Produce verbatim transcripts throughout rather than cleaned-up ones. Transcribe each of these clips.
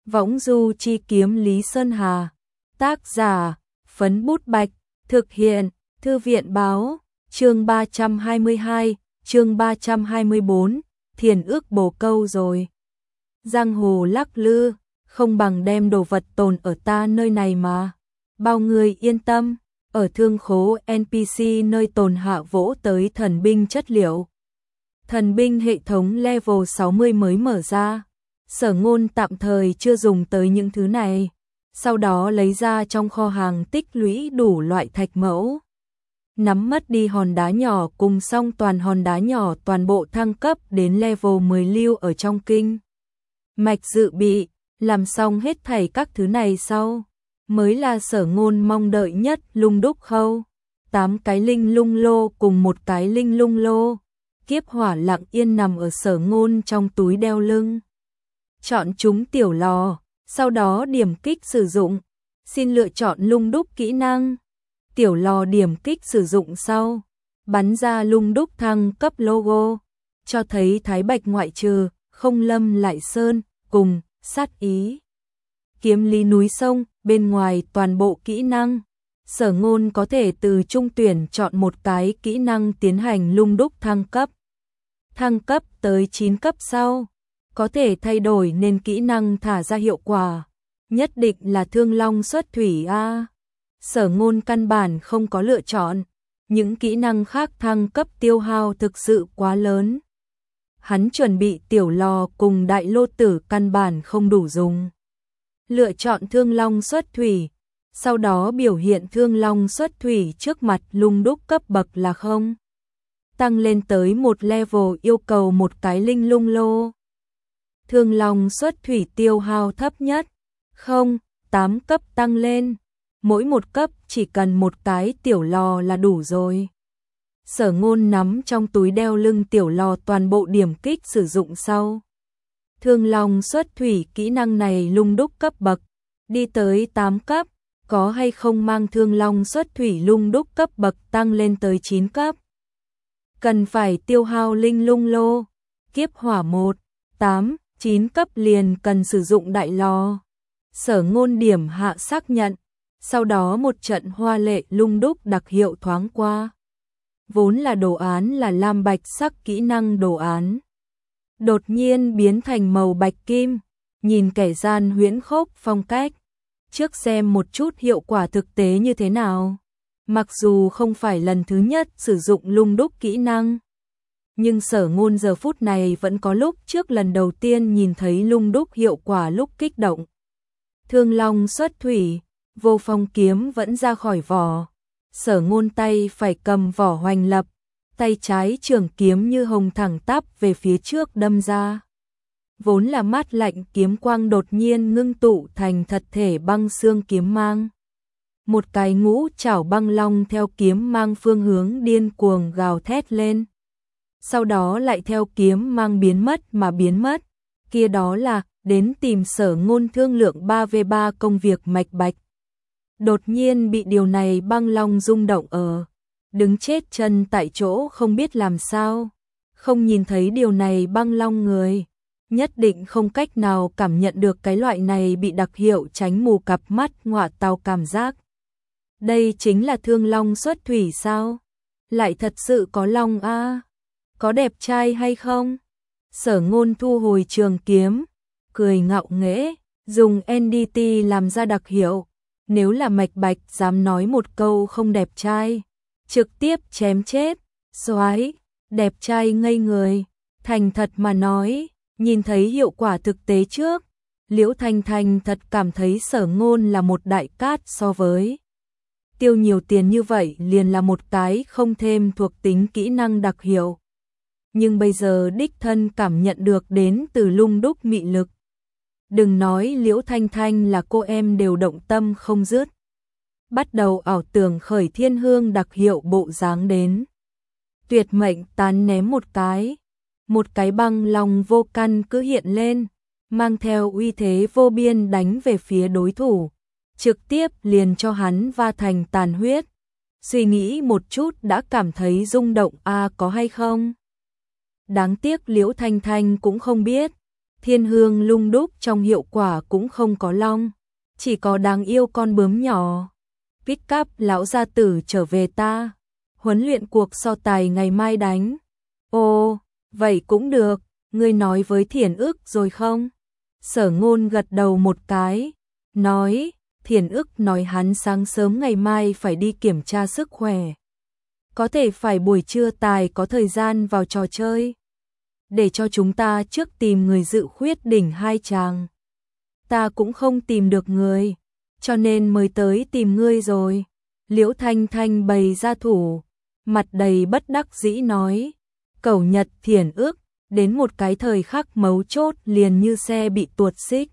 Võng du chi kiếm Lý Sơn Hà. Tác giả, Phấn Bút Bạch. Thực hiện, Thư viện báo. Chương ba trăm hai mươi hai, chương ba trăm hai mươi bốn, thiền ước bồ câu rồi. Giang hồ lắc lư, không bằng đem đồ vật tồn ở ta nơi này mà. Bao người yên tâm, ở thương khố en pê xê nơi tồn hạ vỗ tới thần binh chất liệu. Thần binh hệ thống level sáu mươi mới mở ra. Sở Ngôn tạm thời chưa dùng tới những thứ này, sau đó lấy ra trong kho hàng tích lũy đủ loại thạch mẫu. Nắm mất đi hòn đá nhỏ cùng xong toàn hòn đá nhỏ toàn bộ thăng cấp đến level mười lưu ở trong kinh mạch dự bị, làm xong hết thảy các thứ này sau, mới là Sở Ngôn mong đợi nhất lung đúc khâu. Tám cái linh lung lô cùng một cái linh lung lô, kiếp hỏa lặng yên nằm ở Sở Ngôn trong túi đeo lưng. Chọn chúng tiểu lò, sau đó điểm kích sử dụng, xin lựa chọn lung đúc kỹ năng. Tiểu lò điểm kích sử dụng sau, bắn ra lung đúc thăng cấp logo, cho thấy Thái Bạch ngoại trừ, không lâm lại sơn, cùng, sát ý. Kiếm lý núi sông, bên ngoài toàn bộ kỹ năng. Sở Ngôn có thể từ trung tuyển chọn một cái kỹ năng tiến hành lung đúc thăng cấp. Thăng cấp tới chín cấp sau, có thể thay đổi nên kỹ năng thả ra hiệu quả. Nhất định là thương long xuất thủy a. Sở Ngôn căn bản không có lựa chọn, những kỹ năng khác thăng cấp tiêu hao thực sự quá lớn. Hắn chuẩn bị tiểu lò cùng đại lô tử căn bản không đủ dùng. Lựa chọn thương long xuất thủy, sau đó biểu hiện thương long xuất thủy trước mặt lung đúc cấp bậc là không. Tăng lên tới một level yêu cầu một cái linh lung lô. Thương long xuất thủy tiêu hao thấp nhất, không, tám cấp tăng lên. Mỗi một cấp chỉ cần một cái tiểu lò là đủ rồi. Sở Ngôn nắm trong túi đeo lưng tiểu lò toàn bộ điểm kích sử dụng sau. Thương long xuất thủy kỹ năng này lung đúc cấp bậc, đi tới tám cấp, có hay không mang thương long xuất thủy lung đúc cấp bậc tăng lên tới chín cấp. Cần phải tiêu hao linh lung lô, kiếp hỏa một, tám, chín cấp liền cần sử dụng đại lò. Sở Ngôn điểm hạ xác nhận, sau đó một trận hoa lệ lung đúc đặc hiệu thoáng qua. Vốn là đồ án là lam bạch sắc kỹ năng đồ án, đột nhiên biến thành màu bạch kim, nhìn kẻ gian huyễn khốc phong cách. Trước xem một chút hiệu quả thực tế như thế nào. Mặc dù không phải lần thứ nhất sử dụng lung đúc kỹ năng, nhưng Sở Ngôn giờ phút này vẫn có lúc trước lần đầu tiên nhìn thấy lung đúc hiệu quả lúc kích động. Thương long xuất thủy, vô phong kiếm vẫn ra khỏi vỏ. Sở Ngôn tay phải cầm vỏ hoành lập, tay trái trường kiếm như hồng thẳng tắp về phía trước đâm ra. Vốn là mát lạnh kiếm quang đột nhiên ngưng tụ thành thật thể băng xương kiếm mang. Một cái ngũ chảo băng long theo kiếm mang phương hướng điên cuồng gào thét lên. Sau đó lại theo kiếm mang biến mất mà biến mất. Kia đó là đến tìm Sở Ngôn thương lượng ba vs ba công việc mạch bạch. Đột nhiên bị điều này băng long rung động ở, đứng chết chân tại chỗ không biết làm sao. Không nhìn thấy điều này băng long người, nhất định không cách nào cảm nhận được cái loại này bị đặc hiệu tránh mù cặp mắt ngọa tào cảm giác. Đây chính là thương long xuất thủy sao? Lại thật sự có long a? À? Có đẹp trai hay không? Sở Ngôn thu hồi trường kiếm, cười ngạo nghễ, dùng en đê tê làm ra đặc hiệu. Nếu là mạch bạch dám nói một câu không đẹp trai, trực tiếp chém chết. Soái, đẹp trai ngây người. Thành thật mà nói, nhìn thấy hiệu quả thực tế trước, Liễu Thanh Thanh thật cảm thấy Sở Ngôn là một đại cát so với. Tiêu nhiều tiền như vậy liền là một cái không thêm thuộc tính kỹ năng đặc hiệu. Nhưng bây giờ đích thân cảm nhận được đến từ lung đúc mị lực. Đừng nói Liễu Thanh Thanh là cô em đều động tâm không dứt. Bắt đầu ảo tưởng khởi thiên hương đặc hiệu bộ dáng đến. Tuyệt mệnh tán ném một cái. Một cái băng long vô căn cứ hiện lên, mang theo uy thế vô biên đánh về phía đối thủ. Trực tiếp liền cho hắn va thành tàn huyết. Suy nghĩ một chút đã cảm thấy rung động a à, có hay không? Đáng tiếc Liễu Thanh Thanh cũng không biết. Thiên hương lung đúc trong hiệu quả cũng không có long, chỉ có đáng yêu con bướm nhỏ. Pick up lão gia tử trở về ta, huấn luyện cuộc so tài ngày mai đánh. Ồ, vậy cũng được, ngươi nói với Thiển ức rồi không? Sở Ngôn gật đầu một cái, nói, Thiển ức nói hắn sáng sớm ngày mai phải đi kiểm tra sức khỏe. Có thể phải buổi trưa tài có thời gian vào trò chơi. Để cho chúng ta trước tìm người dự khuyết đỉnh hai chàng. Ta cũng không tìm được người, cho nên mới tới tìm ngươi rồi. Liễu Thanh Thanh bày ra thủ, mặt đầy bất đắc dĩ nói, Cẩu Nhật Thiển ức, đến một cái thời khắc mấu chốt liền như xe bị tuột xích.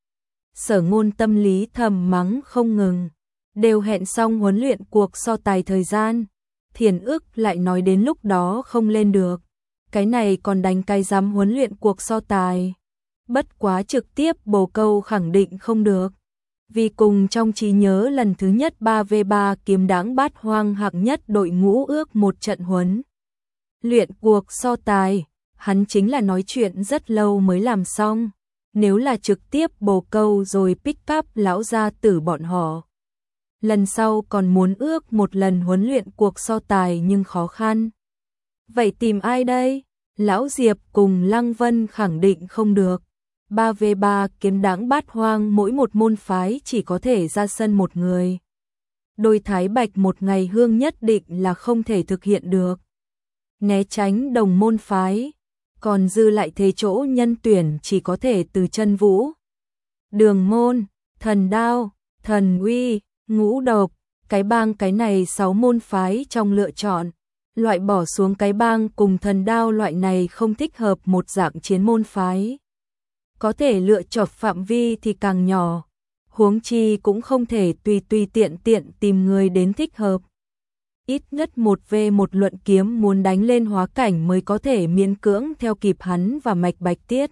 Sở Ngôn tâm lý thầm mắng không ngừng, đều hẹn xong huấn luyện cuộc so tài thời gian, Thiển ức lại nói đến lúc đó không lên được. Cái này còn đánh cái dám huấn luyện cuộc so tài. Bất quá trực tiếp bồ câu khẳng định không được. Vì cùng trong trí nhớ lần thứ nhất ba vs ba kiếm đáng bát hoang hạng nhất đội ngũ ước một trận huấn luyện cuộc so tài, hắn chính là nói chuyện rất lâu mới làm xong. Nếu là trực tiếp bồ câu rồi pick up lão gia tử bọn họ, lần sau còn muốn ước một lần huấn luyện cuộc so tài nhưng khó khăn. Vậy tìm ai đây? Lão Diệp cùng Lăng Vân khẳng định không được. ba vs ba kiếm đáng bát hoang mỗi một môn phái chỉ có thể ra sân một người. Đôi Thái Bạch một ngày hương nhất định là không thể thực hiện được. Né tránh đồng môn phái, còn dư lại thế chỗ nhân tuyển chỉ có thể từ Chân Vũ, Đường Môn, Thần Đao, Thần Uy, Ngũ Độc, cái bang cái này sáu môn phái trong lựa chọn. Loại bỏ xuống cái bang cùng Thần Đao loại này không thích hợp một dạng chiến môn phái. Có thể lựa chọn phạm vi thì càng nhỏ, huống chi cũng không thể tùy tùy tiện tiện tìm người đến thích hợp. Ít nhất một vs một luận kiếm muốn đánh lên hóa cảnh mới có thể miễn cưỡng theo kịp hắn và Mạch Bạch Tiết.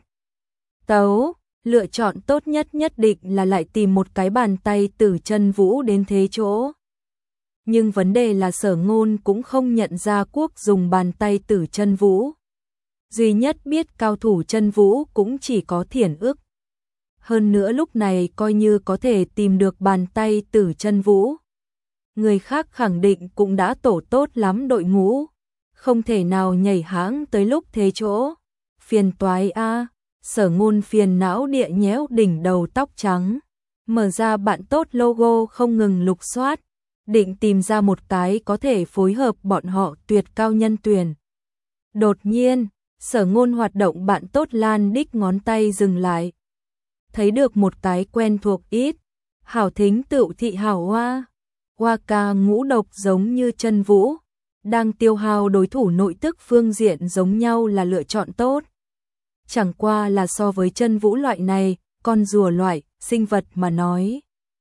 Tấu, lựa chọn tốt nhất nhất định là lại tìm một cái bàn tay từ Chân Vũ đến thế chỗ. Nhưng vấn đề là Sở Ngôn cũng không nhận ra quốc dùng bàn tay tử Chân Vũ. Duy nhất biết cao thủ Chân Vũ cũng chỉ có Thiển ức. Hơn nữa lúc này coi như có thể tìm được bàn tay tử Chân Vũ, người khác khẳng định cũng đã tổ tốt lắm đội ngũ, không thể nào nhảy hãng tới lúc thế chỗ. Phiền toái a, Sở Ngôn phiền não địa nhéo đỉnh đầu tóc trắng, mở ra bạn tốt logo không ngừng lục soát, định tìm ra một cái có thể phối hợp bọn họ tuyệt cao nhân tuyển. Đột nhiên, Sở Ngôn hoạt động bạn tốt lan đích ngón tay dừng lại. Thấy được một cái quen thuộc ít, Hảo Thính Tựu Thị Hảo Hoa. Hoa ca ngũ độc giống như Chân Vũ, đang tiêu hao đối thủ nội tức phương diện giống nhau là lựa chọn tốt. Chẳng qua là so với Chân Vũ loại này, con rùa loại, sinh vật mà nói.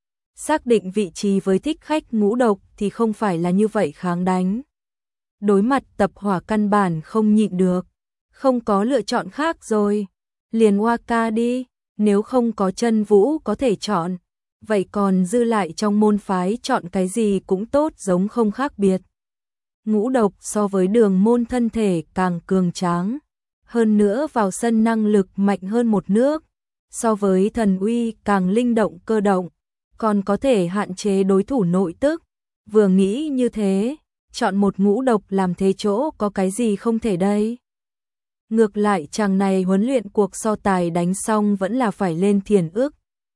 Xác định vị trí với thích khách ngũ độc thì không phải là như vậy kháng đánh. Đối mặt tập hỏa căn bản không nhịn được, không có lựa chọn khác rồi. Liền Hoa ca đi, nếu không có Chân Vũ có thể chọn, vậy còn dư lại trong môn phái chọn cái gì cũng tốt giống không khác biệt. Ngũ độc so với Đường Môn thân thể càng cường tráng, hơn nữa vào sân năng lực mạnh hơn một nước, so với Thần Uy càng linh động cơ động, còn có thể hạn chế đối thủ nội tức. Vừa nghĩ như thế, chọn một ngũ độc làm thế chỗ có cái gì không thể đây. Ngược lại chàng này huấn luyện cuộc so tài đánh xong vẫn là phải lên Thiển ức.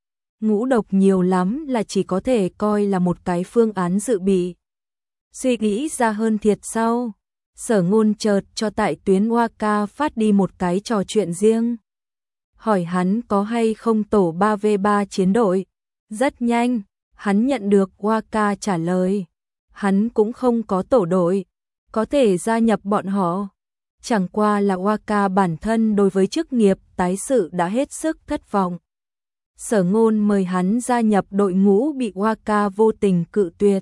Ngũ độc nhiều lắm là chỉ có thể coi là một cái phương án dự bị. Suy nghĩ ra hơn thiệt sau, Sở Ngôn chợt cho tại tuyến Hoa ca phát đi một cái trò chuyện riêng. Hỏi hắn có hay không tổ ba vs ba chiến đội. Rất nhanh, hắn nhận được Hoa ca trả lời. Hắn cũng không có tổ đội, có thể gia nhập bọn họ. Chẳng qua là Hoa ca bản thân đối với chức nghiệp tái sự đã hết sức thất vọng. Sở Ngôn mời hắn gia nhập đội ngũ bị Hoa ca vô tình cự tuyệt.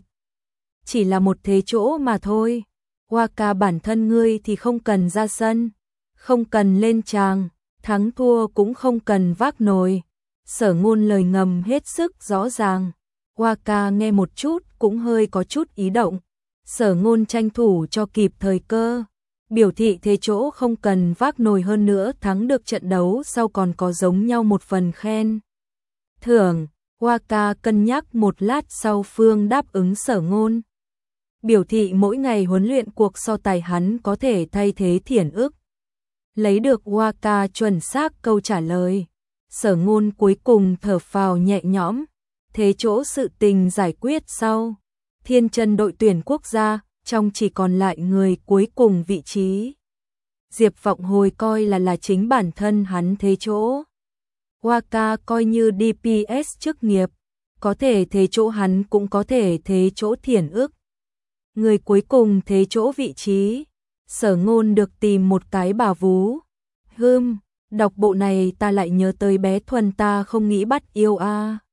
Chỉ là một thế chỗ mà thôi. Hoa ca bản thân ngươi thì không cần ra sân, không cần lên tràng, thắng thua cũng không cần vác nồi. Sở Ngôn lời ngầm hết sức rõ ràng. Hoa ca nghe một chút cũng hơi có chút ý động. Sở Ngôn tranh thủ cho kịp thời cơ, biểu thị thế chỗ không cần vác nồi, hơn nữa thắng được trận đấu sau còn có giống nhau một phần khen thưởng. Waka cân nhắc một lát sau phương đáp ứng Sở Ngôn. Biểu thị mỗi ngày huấn luyện cuộc so tài hắn có thể thay thế Thiển Ức. Lấy được Waka chuẩn xác câu trả lời, Sở Ngôn cuối cùng thở phào nhẹ nhõm, thế chỗ sự tình giải quyết sau. Thiên chân đội tuyển quốc gia, trong chỉ còn lại người cuối cùng vị trí. Diệp Vọng Hồi coi là là chính bản thân hắn thế chỗ. Waka coi như đê pê ét chức nghiệp, có thể thế chỗ hắn cũng có thể thế chỗ Thiển Ức. Người cuối cùng thế chỗ vị trí, Sở Ngôn được tìm một cái bà vú. Hừm, đọc bộ này ta lại nhớ tới bé Thuần, ta không nghĩ bắt yêu a. À.